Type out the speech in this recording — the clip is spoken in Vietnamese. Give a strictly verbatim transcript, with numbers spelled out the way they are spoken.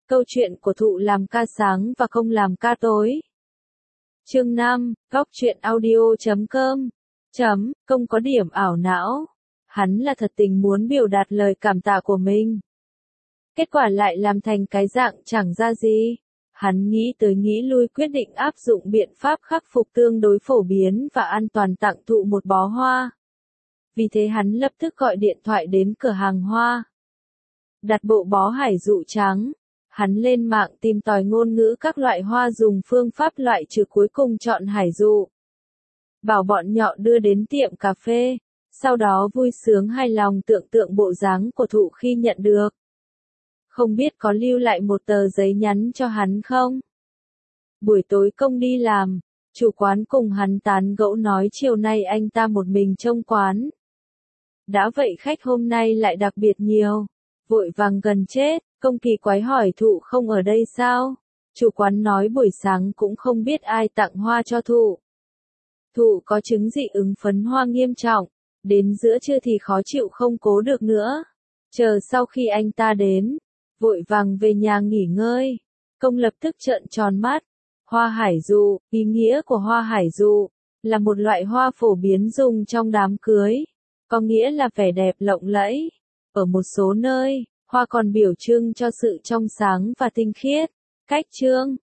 Câu chuyện của Thụ làm ca sáng và không làm ca tối. Chương năm, góc truyện audio chấm com. Chấm, công có điểm ảo não. Hắn là thật tình muốn biểu đạt lời cảm tạ của mình. Kết quả lại làm thành cái dạng chẳng ra gì. Hắn nghĩ tới nghĩ lui quyết định áp dụng biện pháp khắc phục tương đối phổ biến và an toàn tặng Thụ một bó hoa. Vì thế hắn lập tức gọi điện thoại đến cửa hàng hoa. Đặt bộ bó hải dụ trắng. Hắn lên mạng tìm tòi ngôn ngữ các loại hoa dùng phương pháp loại trừ cuối cùng chọn hải dụ. Bảo bọn nhỏ đưa đến tiệm cà phê, sau đó vui sướng hài lòng tưởng tượng bộ dáng của Thụ khi nhận được. Không biết có lưu lại một tờ giấy nhắn cho hắn không? Buổi tối công đi làm, chủ quán cùng hắn tán gẫu nói chiều nay anh ta một mình trông quán. Đã vậy khách hôm nay lại đặc biệt nhiều, vội vàng gần chết. Công kỳ quái hỏi Thụ không ở đây sao? Chủ quán nói buổi sáng cũng không biết ai tặng hoa cho Thụ. Thụ có chứng dị ứng phấn hoa nghiêm trọng, đến giữa trưa thì khó chịu không cố được nữa. Chờ sau khi anh ta đến, vội vàng về nhà nghỉ ngơi. Công lập tức trợn tròn mắt. Hoa hải dụ, ý nghĩa của hoa hải dụ, là một loại hoa phổ biến dùng trong đám cưới, có nghĩa là vẻ đẹp lộng lẫy. Ở một số nơi, hoa còn biểu trưng cho sự trong sáng và tinh khiết. Cách chương